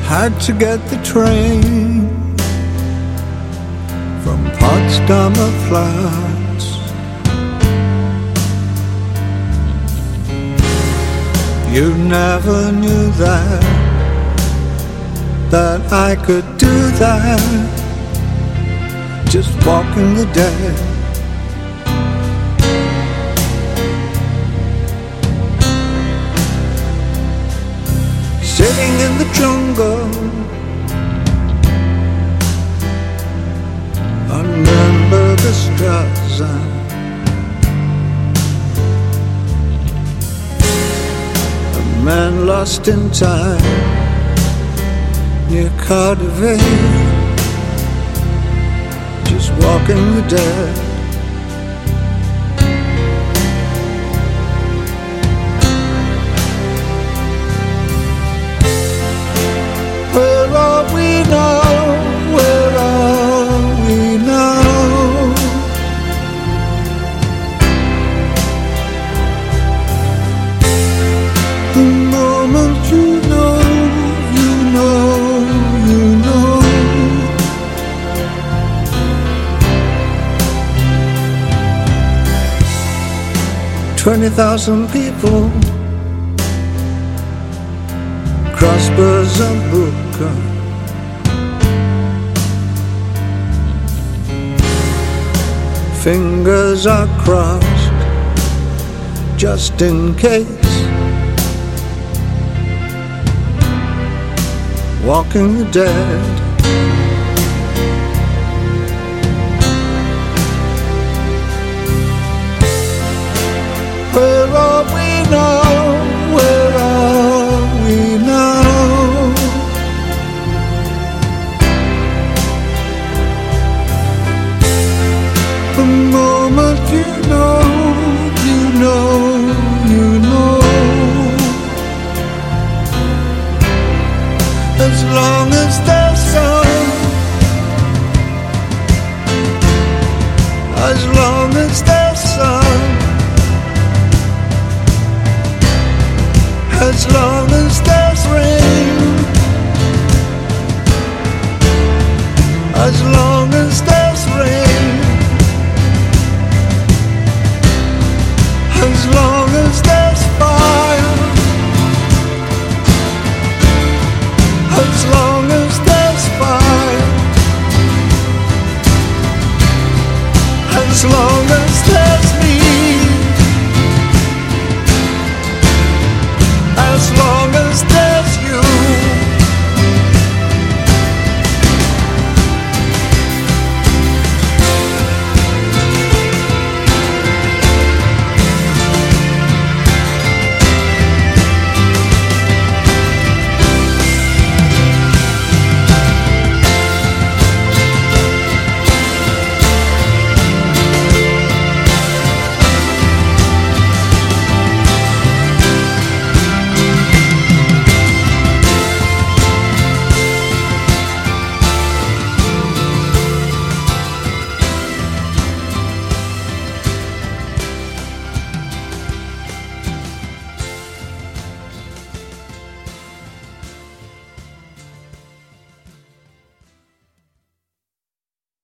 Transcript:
had to get the train from Potsdamer Platz. You never knew that I could do that, just walking the dead. Sitting in the jungle on Nürnberger Straße, a man lost in time near Cardiff, just walking the dead. Where are we now? Where are we now? The moment you know, you know, you know. 20,000 people cross Berzabuka. Fingers are crossed just in case. Walking the dead. Where are we now? Where are we now? The moment you know, you know, you know. As long as there's sun, as long as there's sun, as long as there's rain, as long as there's rain, as long as there's